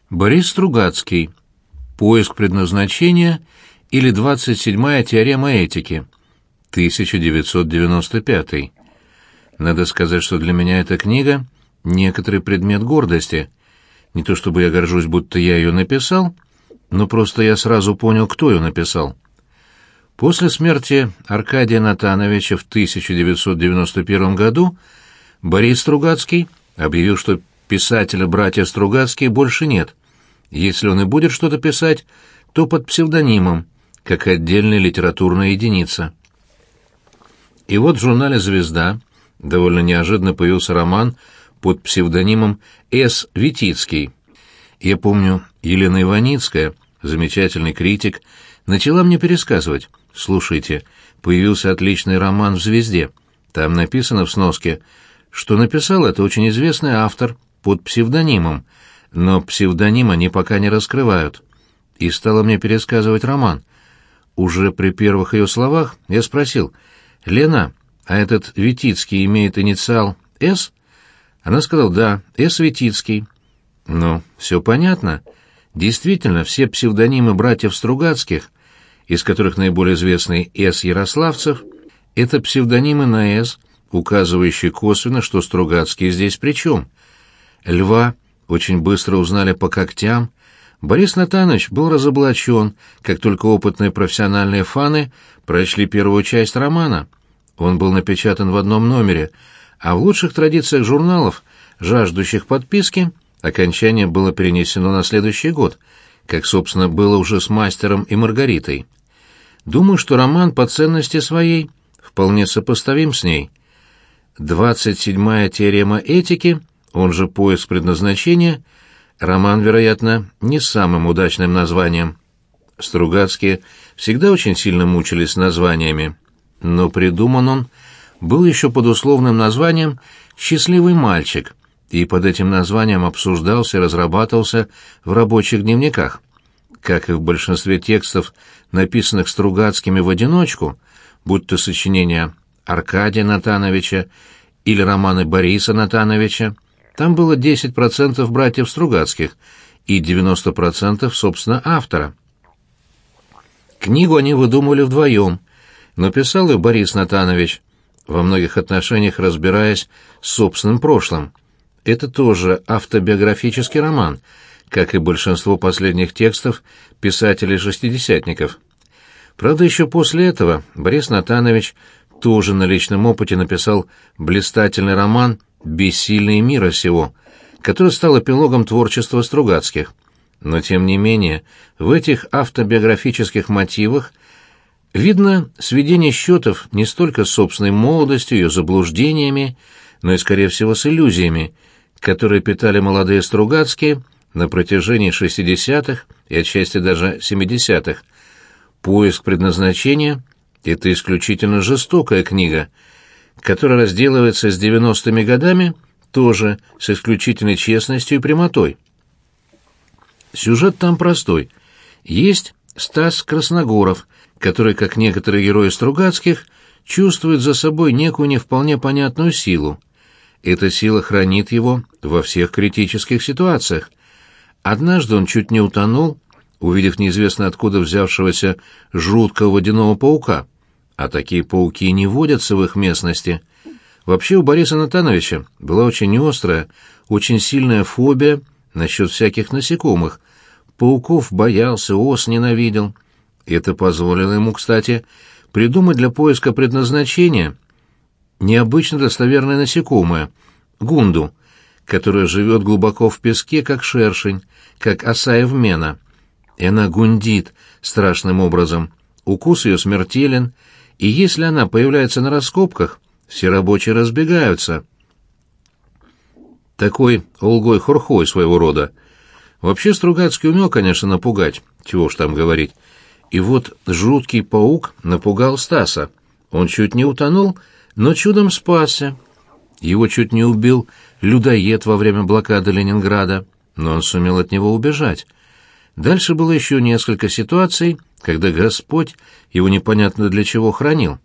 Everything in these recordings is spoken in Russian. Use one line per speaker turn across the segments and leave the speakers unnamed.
Борис Стругацкий. Поиск предназначения или 27-я теорема этики. 1995. Надо сказать, что для меня эта книга — некоторый предмет гордости. Не то чтобы я горжусь, будто я ее написал, но просто я сразу понял, кто ее написал. После смерти Аркадия Натановича в 1991 году Борис Стругацкий объявил, что писателя братья Стругацкие больше нет. Если он и будет что-то писать, то под псевдонимом, как отдельная литературная единица. И вот в журнале «Звезда» довольно неожиданно появился роман под псевдонимом С. Витицкий. Я помню, Елена Иваницкая, замечательный критик, начала мне пересказывать: «Слушайте, появился отличный роман в «Звезде». Там написано в сноске, что написал это очень известный автор под псевдонимом, но псевдоним они пока не раскрывают». И стала мне пересказывать роман. Уже при первых ее словах я спросил: «Лена, а этот Витицкий имеет инициал «С»?» Она сказала: «Да, С. Витицкий». Ну, все понятно. Действительно, все псевдонимы братьев Стругацких, из которых наиболее известный С. Ярославцев, это псевдонимы на «С», указывающие косвенно, что Стругацкие здесь при чем. Льва очень быстро узнали по когтям. Борис Натанович был разоблачен, как только опытные профессиональные фаны прочли первую часть романа. Он был напечатан в одном номере, а в лучших традициях журналов, жаждущих подписки, окончание было перенесено на следующий год, как, собственно, было уже с «Мастером и Маргаритой». Думаю, что роман по ценности своей вполне сопоставим с ней. 27-я теорема этики, он же «Поиск предназначения», роман, вероятно, не с самым удачным названием. Стругацкие всегда очень сильно мучились с названиями, но придуман он был еще под условным названием «Счастливый мальчик», и под этим названием обсуждался и разрабатывался в рабочих дневниках. Как и в большинстве текстов, написанных Стругацкими в одиночку, будь то сочинения Аркадия Натановича или романы Бориса Натановича, там было 10% братьев Стругацких и 90%, собственно, автора. Книгу они выдумывали вдвоем, но писал ее Борис Натанович, во многих отношениях разбираясь с собственным прошлым. Это тоже автобиографический роман, как и большинство последних текстов писателей-шестидесятников. Правда, еще после этого Борис Натанович тоже на личном опыте написал блистательный роман «Бессильные мира сего», который стал эпилогом творчества Стругацких. Но, тем не менее, в этих автобиографических мотивах видно сведение счетов не столько с собственной молодостью, ее заблуждениями, но и, скорее всего, с иллюзиями, которые питали молодые Стругацкие на протяжении 60-х и отчасти даже 70-х. «Поиск предназначения» — это исключительно жестокая книга, которая разделывается с 90-ми годами тоже с исключительной честностью и прямотой. Сюжет там простой. Есть Стас Красногоров, который, как некоторые герои Стругацких, чувствует за собой некую не вполне понятную силу. Эта сила хранит его во всех критических ситуациях. Однажды он чуть не утонул, увидев неизвестно откуда взявшегося жуткого водяного паука, а такие пауки не водятся в их местности. Вообще у Бориса Натановича была очень острая, очень сильная фобия насчет всяких насекомых. Пауков боялся, ос ненавидел. Это позволило ему, кстати, придумать для поиска предназначения необычно достоверное насекомое — гунду, которая живет глубоко в песке, как шершень, как оса эвмена. И она гундит страшным образом. Укус ее смертелен, и если она появляется на раскопках, все рабочие разбегаются. Такой Олгой-Хорхой своего рода. Вообще Стругацкий умел, конечно, напугать, чего уж там говорить. И вот жуткий паук напугал Стаса. Он чуть не утонул, но чудом спасся. Его чуть не убил людоед во время блокады Ленинграда, но он сумел от него убежать. Дальше было еще несколько ситуаций, когда Господь его непонятно для чего хранил.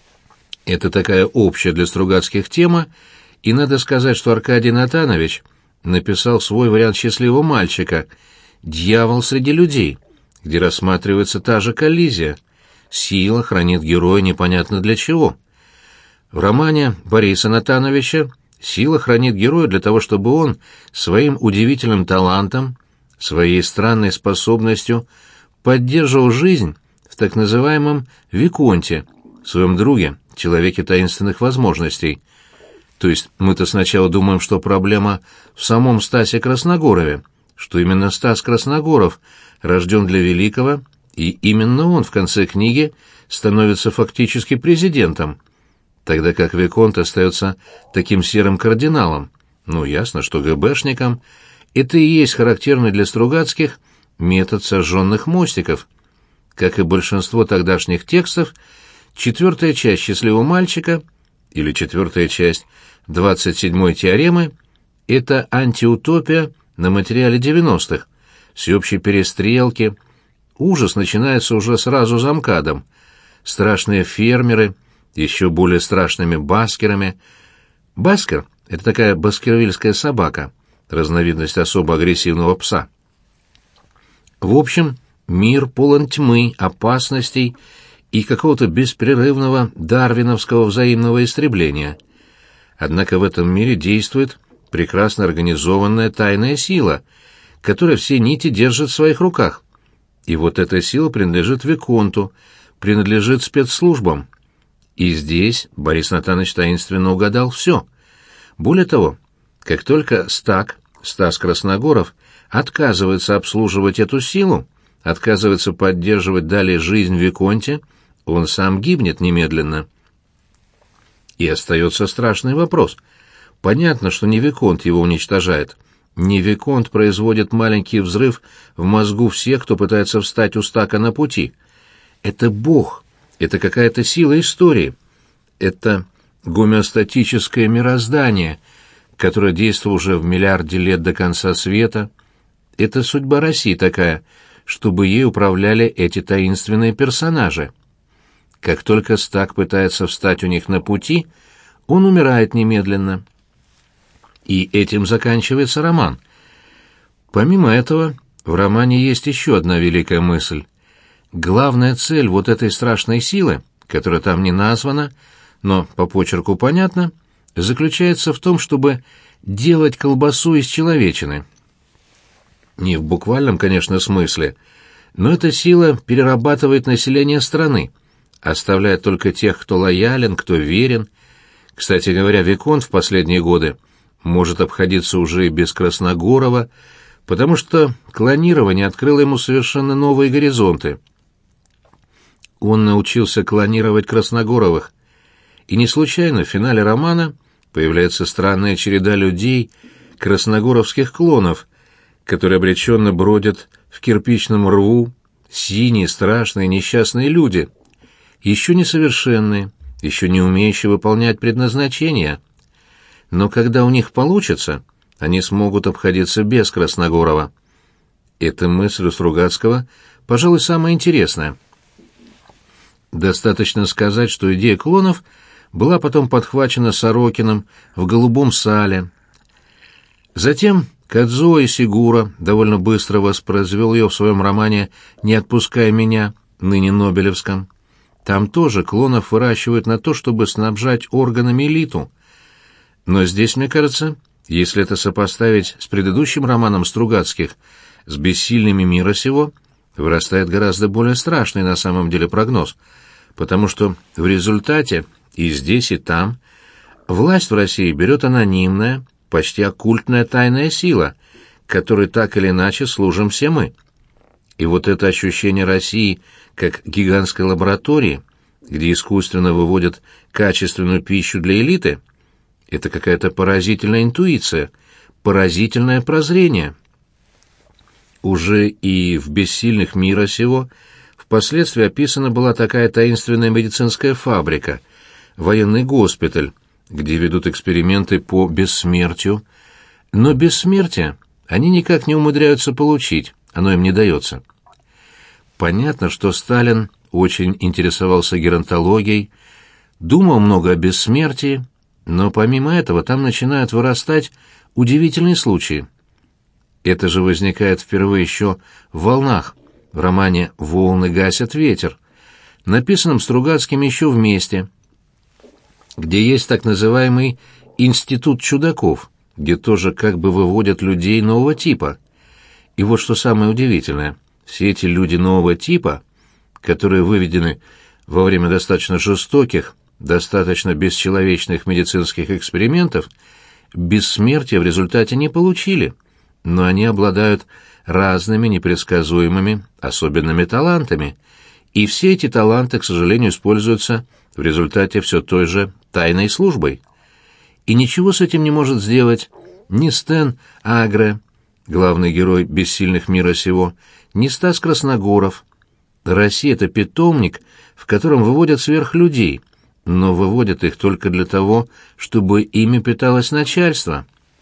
Это такая общая для Стругацких тема, и надо сказать, что Аркадий Натанович написал свой вариант «Счастливого мальчика» «Дьявол среди людей», где рассматривается та же коллизия. Сила хранит героя непонятно для чего. В романе Бориса Натановича сила хранит героя для того, чтобы он своим удивительным талантом, своей странной способностью поддерживал жизнь в так называемом Виконте, своем друге, человеке таинственных возможностей. То есть мы-то сначала думаем, что проблема в самом Стасе Красногорове, что именно Стас Красногоров рожден для великого, и именно он в конце книги становится фактически президентом, тогда как Виконт остается таким серым кардиналом. Ну, ясно, что ГБшникам это и есть характерный для Стругацких метод сожженных мостиков. Как и большинство тогдашних текстов, 4-я часть «Счастливого мальчика» или 4-я часть 27-й теоремы — это антиутопия на материале 90-х, всеобщей перестрелки. Ужас начинается уже сразу за МКАДом. Страшные фермеры, еще более страшными баскерами. Баскер — это такая баскервильская собака, разновидность особо агрессивного пса. В общем, мир полон тьмы, опасностей и какого-то беспрерывного дарвиновского взаимного истребления. Однако в этом мире действует прекрасно организованная тайная сила, которая все нити держит в своих руках. И вот эта сила принадлежит Виконту, принадлежит спецслужбам. И здесь Борис Натанович таинственно угадал все. Более того, как только Стас Красногоров, отказывается обслуживать эту силу, отказывается поддерживать далее жизнь в Виконте, он сам гибнет немедленно. И остается страшный вопрос. Понятно, что не Виконт его уничтожает. Не Виконт производит маленький взрыв в мозгу всех, кто пытается встать у Стака на пути. Это Бог, это какая-то сила истории, это гомеостатическое мироздание, которое действовало уже в миллиарде лет до конца света. Это судьба России такая, чтобы ей управляли эти таинственные персонажи. Как только Стак пытается встать у них на пути, он умирает немедленно. И этим заканчивается роман. Помимо этого, в романе есть еще одна великая мысль. Главная цель вот этой страшной силы, которая там не названа, но по почерку понятно, заключается в том, чтобы делать колбасу из человечины. Не в буквальном, конечно, смысле, но эта сила перерабатывает население страны, оставляя только тех, кто лоялен, кто верен. Кстати говоря, Виконт в последние годы может обходиться уже и без Красногорова, потому что клонирование открыло ему совершенно новые горизонты. Он научился клонировать Красногоровых, и не случайно в финале романа появляется странная череда людей, красногоровских клонов, которые обреченно бродят в кирпичном рву, синие, страшные, несчастные люди, еще несовершенные, еще не умеющие выполнять предназначение. Но когда у них получится, они смогут обходиться без Красногорова. Эта мысль у Стругацкого, пожалуй, самая интересная. Достаточно сказать, что идея клонов была потом подхвачена Сорокиным в «Голубом сале». Затем Кадзуо Исигуро довольно быстро воспроизвел ее в своем романе «Не отпускай меня», ныне Нобелевском. Там тоже клонов выращивают на то, чтобы снабжать органами элиту. Но здесь, мне кажется, если это сопоставить с предыдущим романом Стругацких, с «Бессильными мира сего», вырастает гораздо более страшный на самом деле прогноз, потому что в результате и здесь, и там власть в России берет анонимная, почти оккультная тайная сила, которой так или иначе служим все мы. И вот это ощущение России как гигантской лаборатории, где искусственно выводят качественную пищу для элиты, это какая-то поразительная интуиция, поразительное прозрение. Уже и в «Бессильных мира сего» впоследствии описана была такая таинственная медицинская фабрика, военный госпиталь, где ведут эксперименты по бессмертию, но бессмертие они никак не умудряются получить, оно им не дается. Понятно, что Сталин очень интересовался геронтологией, думал много о бессмертии, но помимо этого там начинают вырастать удивительные случаи. Это же возникает впервые еще в «Волнах», в романе «Волны гасят ветер», написанном Стругацким еще вместе, где есть так называемый «институт чудаков», где тоже как бы выводят людей нового типа. И вот что самое удивительное, все эти люди нового типа, которые выведены во время достаточно жестоких, достаточно бесчеловечных медицинских экспериментов, бессмертия в результате не получили, но они обладают разными непредсказуемыми особенными талантами, и все эти таланты, к сожалению, используются в результате все той же тайной службой. И ничего с этим не может сделать ни Стэн Агре, главный герой «Бессильных мира сего», ни Стас Красногоров. Россия — это питомник, в котором выводят сверхлюдей, но выводят их только для того, чтобы ими питалось начальство.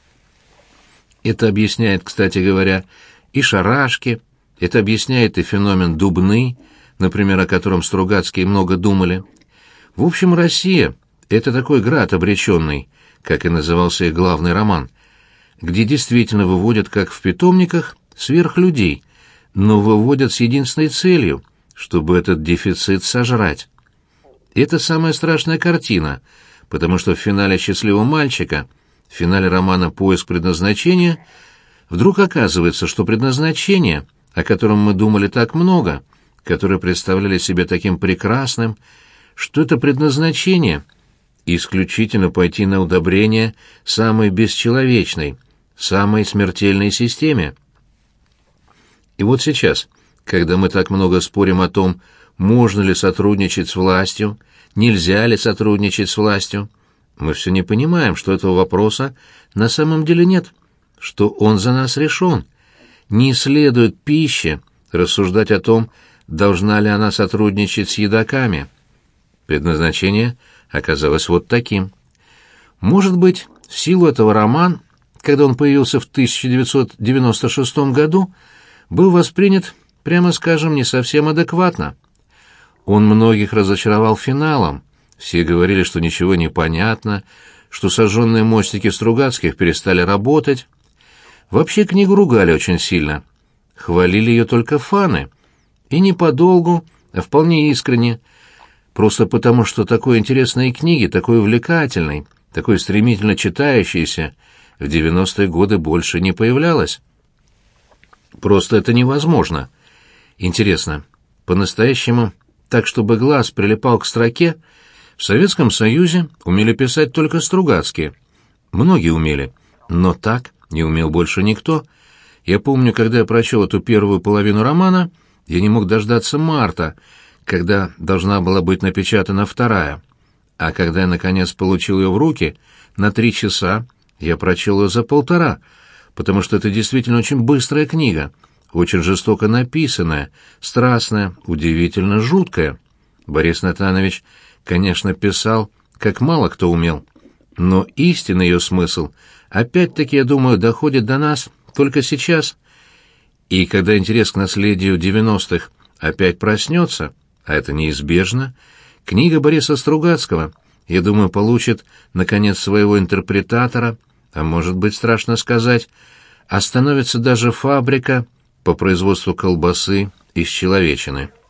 Это объясняет, кстати говоря, и шарашки, это объясняет и феномен Дубны, например, о котором Стругацкие много думали. В общем, Россия — это такой град обреченный, как и назывался их главный роман, где действительно выводят, как в питомниках, сверхлюдей, но выводят с единственной целью, чтобы этот дефицит сожрать. Это самая страшная картина, потому что в финале «Счастливого мальчика», в финале романа «Поиск предназначения», вдруг оказывается, что предназначение, о котором мы думали так много, которое представляли себе таким прекрасным, что это предназначение исключительно пойти на удобрение самой бесчеловечной, самой смертельной системе. И вот сейчас, когда мы так много спорим о том, можно ли сотрудничать с властью, нельзя ли сотрудничать с властью, мы все не понимаем, что этого вопроса на самом деле нет, что он за нас решен. Не следует пище рассуждать о том, должна ли она сотрудничать с едоками. Предназначение оказалось вот таким. Может быть, в силу этого роман, когда он появился в 1996 году, был воспринят, прямо скажем, не совсем адекватно. Он многих разочаровал финалом. Все говорили, что ничего не понятно, что сожженные мостики Стругацких перестали работать. Вообще книгу ругали очень сильно. Хвалили ее только фаны. И не подолгу, а вполне искренне. Просто потому, что такой интересной книги, такой увлекательной, такой стремительно читающейся, в 90-е годы больше не появлялось. Просто это невозможно. Интересно, по-настоящему, так чтобы глаз прилипал к строке, в Советском Союзе умели писать только Стругацкие. Многие умели, но так не умел больше никто. Я помню, когда я прочел эту первую половину романа, я не мог дождаться марта, когда должна была быть напечатана вторая. А когда я, наконец, получил ее в руки, на 3 часа, я прочел ее за 1,5, потому что это действительно очень быстрая книга, очень жестоко написанная, страстная, удивительно жуткая. Борис Натанович, конечно, писал, как мало кто умел, но истинный ее смысл, опять-таки, я думаю, доходит до нас только сейчас. И когда интерес к наследию 90-х опять проснется, а это неизбежно, книга Бориса Стругацкого, я думаю, получит, наконец, своего интерпретатора, а может быть, страшно сказать, остановится даже фабрика по производству колбасы из человечины.